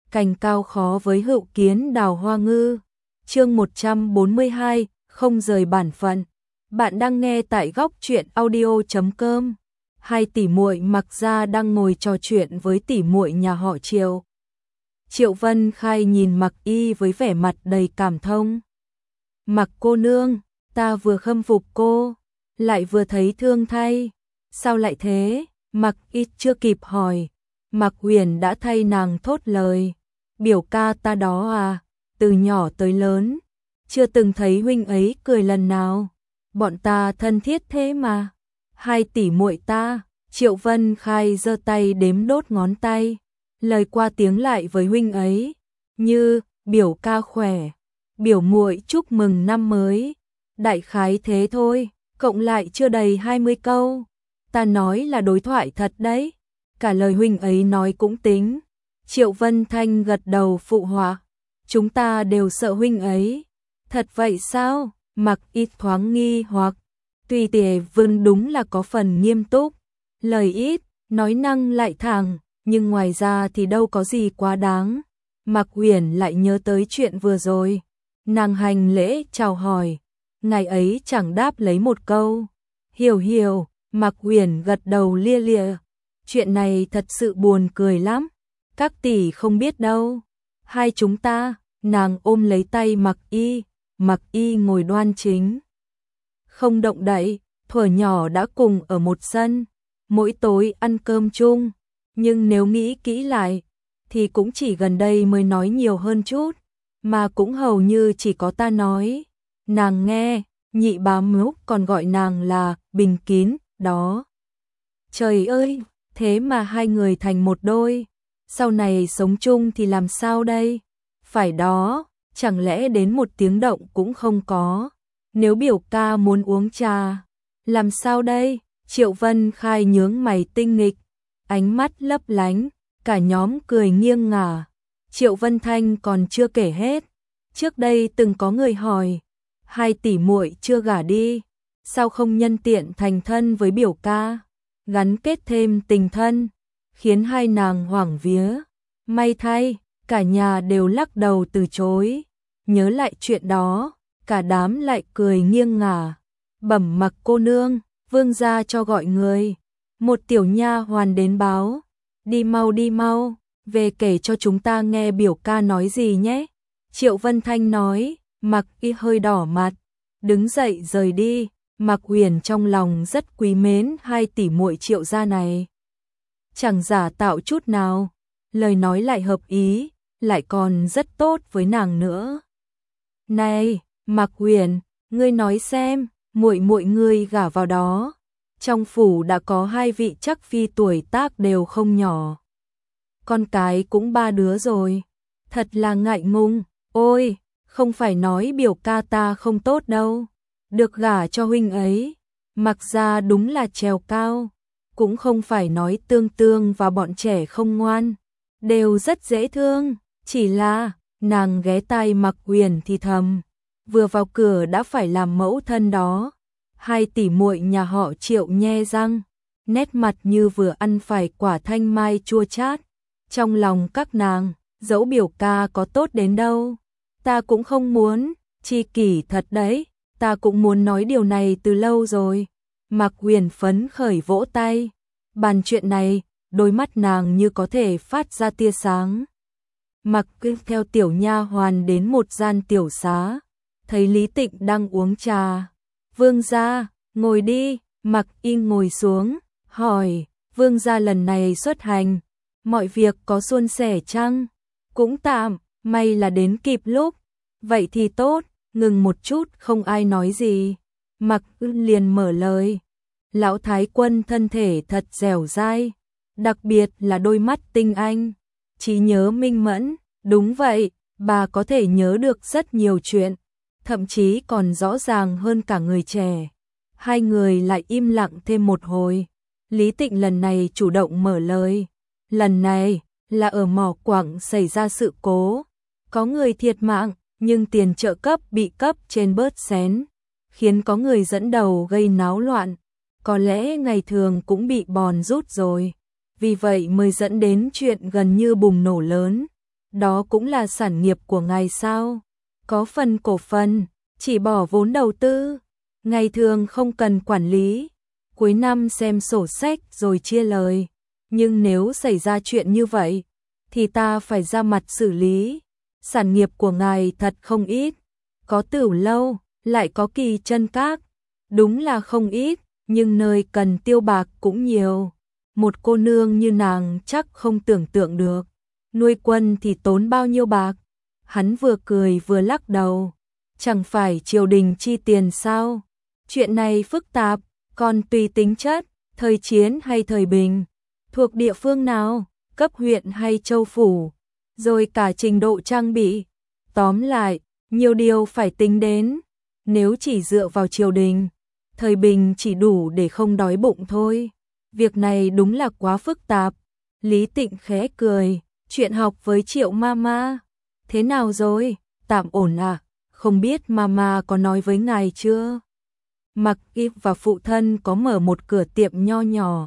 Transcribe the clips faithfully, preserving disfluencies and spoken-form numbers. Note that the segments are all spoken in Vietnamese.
cành cao khó với hữu kiến đào hoa ngư. Chương một trăm bốn mươi hai, không rời bản phận. Bạn đang nghe tại góc truyện audio chấm com. Hai tỷ muội Mặc Gia đang ngồi trò chuyện với tỷ muội nhà họ Triệu. Triệu Vân Khai nhìn Mặc Y với vẻ mặt đầy cảm thông. Mặc cô nương, ta vừa khâm phục cô, lại vừa thấy thương thay. Sao lại thế? Mặc Y chưa kịp hỏi, Mặc Huyền đã thay nàng thốt lời. Biểu ca ta đó à, từ nhỏ tới lớn, chưa từng thấy huynh ấy cười lần nào. Bọn ta thân thiết thế mà. Hai tỷ muội ta. Triệu Vân Khai giơ tay đếm đốt ngón tay, lời qua tiếng lại với huynh ấy, như biểu ca khỏe, biểu muội chúc mừng năm mới, đại khái thế thôi, cộng lại chưa đầy hai mươi câu. Ta nói là đối thoại thật đấy, cả lời huynh ấy nói cũng tính. Triệu Vân Thanh gật đầu phụ họa, chúng ta đều sợ huynh ấy. Thật vậy sao? Mặc ít thoáng nghi hoặc, tuy Tề Vương đúng là có phần nghiêm túc, lời ít, nói năng lại thẳng, nhưng ngoài ra thì đâu có gì quá đáng. Mặc Huyền lại nhớ tới chuyện vừa rồi, nàng hành lễ chào hỏi, ngày ấy chẳng đáp lấy một câu. Hiểu hiểu, Mặc Huyền gật đầu lia lịa, chuyện này thật sự buồn cười lắm, các tỷ không biết đâu. Hai chúng ta, nàng ôm lấy tay Mặc Y, Mặc Y ngồi đoan chính, không động đậy, thuở nhỏ đã cùng ở một sân, mỗi tối ăn cơm chung, nhưng nếu nghĩ kỹ lại, thì cũng chỉ gần đây mới nói nhiều hơn chút, mà cũng hầu như chỉ có ta nói. Nàng nghe, nhị bá múc còn gọi nàng là Bình Kín, đó. Trời ơi, thế mà hai người thành một đôi, sau này sống chung thì làm sao đây? Phải đó, chẳng lẽ đến một tiếng động cũng không có? Nếu biểu ca muốn uống trà, làm sao đây? Triệu Vân Khai nhướng mày tinh nghịch, ánh mắt lấp lánh, cả nhóm cười nghiêng ngả. Triệu Vân Thanh còn chưa kể hết, trước đây từng có người hỏi, hai tỷ muội chưa gả đi, sao không nhân tiện thành thân với biểu ca, gắn kết thêm tình thân, khiến hai nàng hoảng vía. May thay, cả nhà đều lắc đầu từ chối. Nhớ lại chuyện đó, cả đám lại cười nghiêng ngả. Bẩm Mặc cô nương, vương gia cho gọi người. Một tiểu nha hoàn đến báo, đi mau đi mau, về kể cho chúng ta nghe biểu ca nói gì nhé. Triệu Vân Thanh nói. Mặc Y hơi đỏ mặt, đứng dậy rời đi. Mặc Huyền trong lòng rất quý mến hai tỷ muội Triệu gia này, chẳng giả tạo chút nào, lời nói lại hợp ý, lại còn rất tốt với nàng nữa. Này, Mặc Huyền, ngươi nói xem, muội muội ngươi gả vào đó, trong phủ đã có hai vị chắc phi tuổi tác đều không nhỏ, con cái cũng ba đứa rồi, thật là ngại ngùng. Ôi, không phải nói biểu ca ta không tốt đâu, được gả cho huynh ấy, Mặc gia đúng là trèo cao, cũng không phải nói Tương Tương và bọn trẻ không ngoan, đều rất dễ thương, chỉ là, nàng ghé tai Mặc Huyền thì thầm, vừa vào cửa đã phải làm mẫu thân đó. Hai tỷ muội nhà họ Triệu nhe răng, nét mặt như vừa ăn phải quả thanh mai chua chát. Trong lòng các nàng, dẫu biểu ca có tốt đến đâu, ta cũng không muốn, chi kỷ thật đấy, ta cũng muốn nói điều này từ lâu rồi. Mặc Huyền phấn khởi vỗ tay, bàn chuyện này, đôi mắt nàng như có thể phát ra tia sáng. Mặc Y theo tiểu nha hoàn đến một gian tiểu xá, thấy Lý Tịnh đang uống trà. Vương gia, ngồi đi. Mặc Y ngồi xuống, hỏi, vương gia lần này xuất hành, mọi việc có suôn sẻ chăng? Cũng tạm, may là đến kịp lúc. Vậy thì tốt. Ngừng một chút không ai nói gì, Mặc Y liền mở lời. Lão thái quân thân thể thật dẻo dai, đặc biệt là đôi mắt tinh anh, trí nhớ minh mẫn. Đúng vậy, bà có thể nhớ được rất nhiều chuyện, thậm chí còn rõ ràng hơn cả người trẻ. Hai người lại im lặng thêm một hồi. Lý Tịnh lần này chủ động mở lời. Lần này là ở mỏ quặng xảy ra sự cố, có người thiệt mạng, nhưng tiền trợ cấp bị cấp trên bớt xén, khiến có người dẫn đầu gây náo loạn. Có lẽ ngày thường cũng bị bòn rút rồi, vì vậy mới dẫn đến chuyện gần như bùng nổ lớn. đó cũng là sản nghiệp của ngài sao? Có phần cổ phần, chỉ bỏ vốn đầu tư, ngày thường không cần quản lý, cuối năm xem sổ sách rồi chia lời. Nhưng nếu xảy ra chuyện như vậy, thì ta phải ra mặt xử lý. Sản nghiệp của ngài thật không ít, có Tửu Lâu, lại có Kỳ Chân Các, đúng là không ít, nhưng nơi cần tiêu bạc cũng nhiều. Một cô nương như nàng chắc không tưởng tượng được, nuôi quân thì tốn bao nhiêu bạc. Hắn vừa cười vừa lắc đầu, chẳng phải triều đình chi tiền sao? Chuyện này phức tạp, còn tùy tính chất, thời chiến hay thời bình, thuộc địa phương nào, cấp huyện hay châu phủ, rồi cả trình độ trang bị. Tóm lại, nhiều điều phải tính đến, nếu chỉ dựa vào triều đình, thời bình chỉ đủ để không đói bụng thôi. Việc này đúng là quá phức tạp. Lý Tịnh khẽ cười, chuyện học với Triệu Mama, thế nào rồi, tạm ổn à? Không biết Mama có nói với ngài chưa? Mặc Y và phụ thân có mở một cửa tiệm nho nhỏ.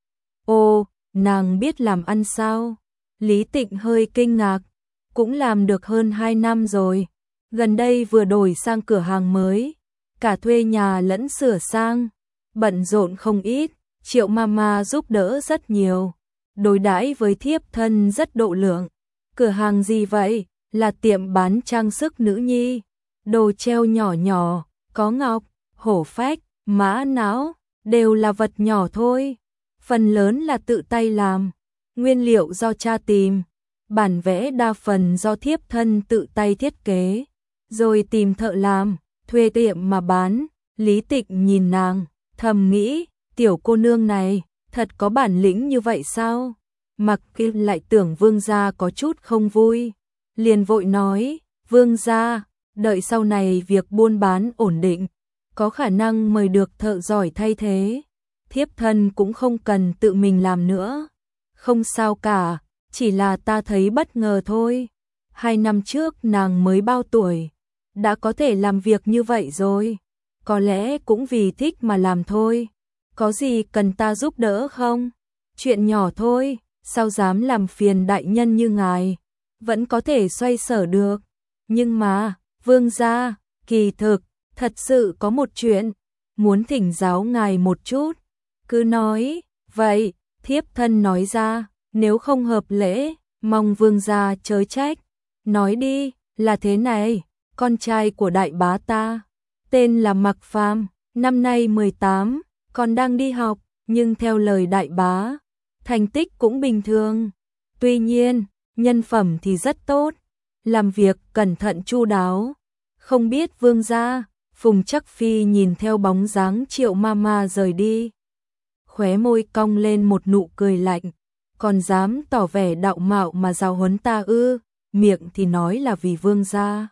Ô, nàng biết làm ăn sao? Lý Tịnh hơi kinh ngạc, cũng làm được hơn hai năm rồi. Gần đây vừa đổi sang cửa hàng mới, cả thuê nhà lẫn sửa sang, bận rộn không ít. Triệu Mama giúp đỡ rất nhiều, đối đãi với thiếp thân rất độ lượng. Cửa hàng gì vậy? Là tiệm bán trang sức nữ nhi, đồ treo nhỏ nhỏ, có ngọc, hổ phách, mã não, đều là vật nhỏ thôi. Phần lớn là tự tay làm, nguyên liệu do cha tìm, bản vẽ đa phần do thiếp thân tự tay thiết kế, rồi tìm thợ làm, thuê tiệm mà bán. Lý Tịnh nhìn nàng, thầm nghĩ, tiểu cô nương này, thật có bản lĩnh như vậy sao? Mặc Kim lại tưởng vương gia có chút không vui, liền vội nói, vương gia, đợi sau này việc buôn bán ổn định, có khả năng mời được thợ giỏi thay thế, thiếp thân cũng không cần tự mình làm nữa. Không sao cả, chỉ là ta thấy bất ngờ thôi. Hai năm trước nàng mới bao tuổi, đã có thể làm việc như vậy rồi, có lẽ cũng vì thích mà làm thôi. Có gì cần ta giúp đỡ không? Chuyện nhỏ thôi, sao dám làm phiền đại nhân như ngài, vẫn có thể xoay sở được. Nhưng mà, vương gia, kỳ thực, thật sự có một chuyện, muốn thỉnh giáo ngài một chút. Cứ nói, vậy, thiếp thân nói ra, nếu không hợp lễ, mong vương gia chớ trách. Nói đi, là thế này, con trai của đại bá ta, tên là Mặc Phàm, năm nay mười tám, còn đang đi học, nhưng theo lời đại bá, thành tích cũng bình thường. Tuy nhiên, nhân phẩm thì rất tốt, làm việc cẩn thận chu đáo. Không biết vương gia, Phùng Trắc Phi nhìn theo bóng dáng Triệu Mama rời đi, khóe môi cong lên một nụ cười lạnh, còn dám tỏ vẻ đạo mạo mà giáo huấn ta ư? Miệng thì nói là vì vương gia.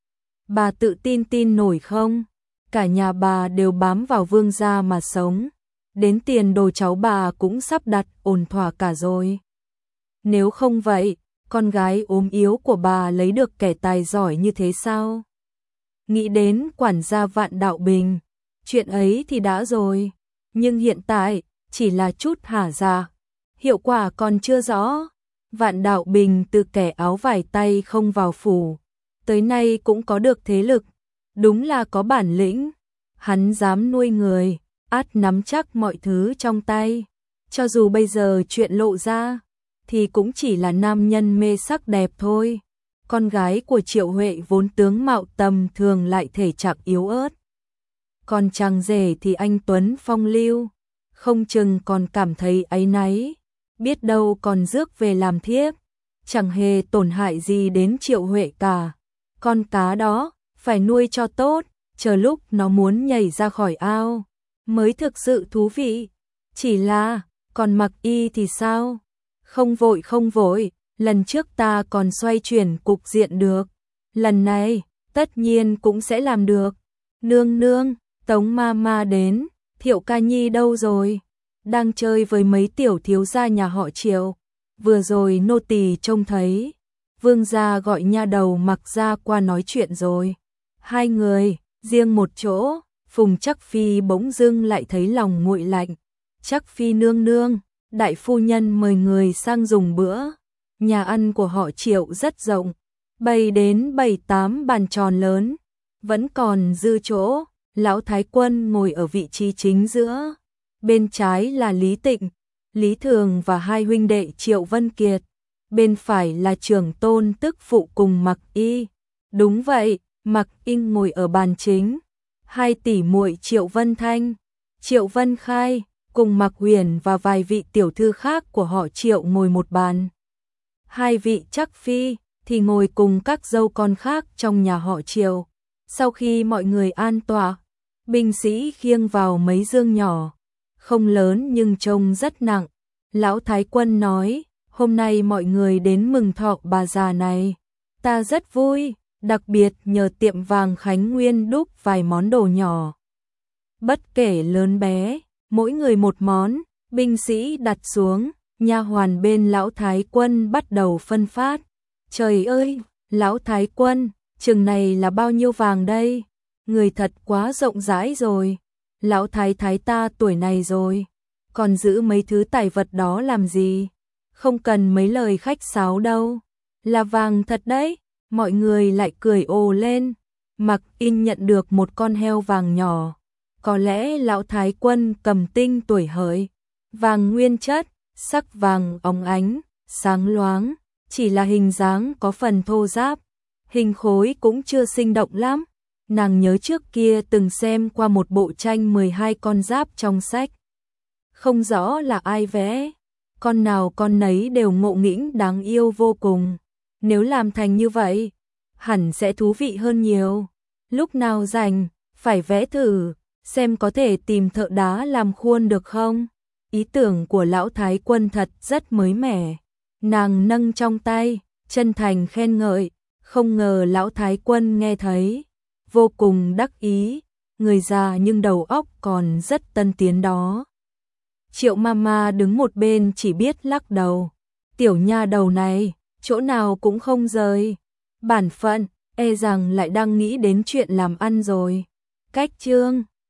Bà tự tin tin nổi không? Cả nhà bà đều bám vào vương gia mà sống, đến tiền đồ cháu bà cũng sắp đặt ổn thỏa cả rồi. Nếu không vậy, con gái ốm yếu của bà lấy được kẻ tài giỏi như thế sao? Nghĩ đến quản gia Vạn Đạo Bình, chuyện ấy thì đã rồi, nhưng hiện tại chỉ là chút hả dạ, hiệu quả còn chưa rõ. Vạn Đạo Bình từ kẻ áo vải tay không vào phủ, tới nay cũng có được thế lực, đúng là có bản lĩnh. Hắn dám nuôi người, ắt nắm chắc mọi thứ trong tay. Cho dù bây giờ chuyện lộ ra, thì cũng chỉ là nam nhân mê sắc đẹp thôi. Con gái của Triệu Huệ vốn tướng mạo tầm thường lại thể trạng yếu ớt, còn chàng rể thì anh tuấn phong lưu, không chừng còn cảm thấy áy náy, biết đâu còn rước về làm thiếp, chẳng hề tổn hại gì đến Triệu Huệ cả. Con cá đó phải nuôi cho tốt, chờ lúc nó muốn nhảy ra khỏi ao mới thực sự thú vị. Chỉ là, còn Mặc Y thì sao? Không vội không vội, lần trước ta còn xoay chuyển cục diện được, lần này tất nhiên cũng sẽ làm được. Nương nương, Tống Mama đến, Thiệu Ca Nhi đâu rồi? Đang chơi với mấy tiểu thiếu gia nhà họ Triệu, vừa rồi nô tỳ trông thấy vương gia gọi nha đầu Mặc gia qua nói chuyện rồi. Hai người riêng một chỗ, Phùng Trắc Phi bỗng dưng lại thấy lòng nguội lạnh. Trắc Phi nương nương, đại phu nhân mời người sang dùng bữa. Nhà ăn của họ Triệu rất rộng, bày đến bảy tám bàn tròn lớn, vẫn còn dư chỗ. Lão Thái Quân ngồi ở vị trí chính giữa, bên trái là Lý Tịnh, Lý Thường và hai huynh đệ Triệu Vân Kiệt, bên phải là Trưởng Tôn tức phụ cùng Mặc Y. Đúng vậy, Mặc Y ngồi ở bàn chính, hai tỷ muội Triệu Vân Thanh, Triệu Vân Khai cùng Mặc Huyền và vài vị tiểu thư khác của họ Triệu ngồi một bàn. Hai vị chắc phi thì ngồi cùng các dâu con khác trong nhà họ Triệu. Sau khi mọi người an tọa, binh sĩ khiêng vào mấy dương nhỏ, không lớn nhưng trông rất nặng. Lão Thái Quân nói, hôm nay mọi người đến mừng thọ bà già này, ta rất vui, đặc biệt nhờ tiệm vàng Khánh Nguyên đúc vài món đồ nhỏ. Bất kể lớn bé, mỗi người một món, binh sĩ đặt xuống, nha hoàn bên Lão Thái Quân bắt đầu phân phát. Trời ơi, Lão Thái Quân, chừng này là bao nhiêu vàng đây? Người thật quá rộng rãi rồi. Lão Thái Thái ta tuổi này rồi, còn giữ mấy thứ tài vật đó làm gì? Không cần mấy lời khách sáo đâu. Là vàng thật đấy. Mọi người lại cười ồ lên. Mặc In nhận được một con heo vàng nhỏ. Có lẽ Lão Thái Quân cầm tinh tuổi hợi. Vàng nguyên chất, sắc vàng óng ánh, sáng loáng, chỉ là hình dáng có phần thô ráp, hình khối cũng chưa sinh động lắm. Nàng nhớ trước kia từng xem qua một bộ tranh mười hai con giáp trong sách. Không rõ là ai vẽ, con nào con nấy đều ngộ nghĩnh đáng yêu vô cùng. Nếu làm thành như vậy, hẳn sẽ thú vị hơn nhiều. Lúc nào rảnh, phải vẽ thử, xem có thể tìm thợ đá làm khuôn được không? Ý tưởng của Lão Thái Quân thật rất mới mẻ. Nàng nâng trong tay, chân thành khen ngợi, không ngờ Lão Thái Quân nghe thấy, vô cùng đắc ý, người già nhưng đầu óc còn rất tân tiến đó. Triệu Mama đứng một bên chỉ biết lắc đầu, tiểu nha đầu này, chỗ nào cũng không rời, bản phận, e rằng lại đang nghĩ đến chuyện làm ăn rồi. Cách chương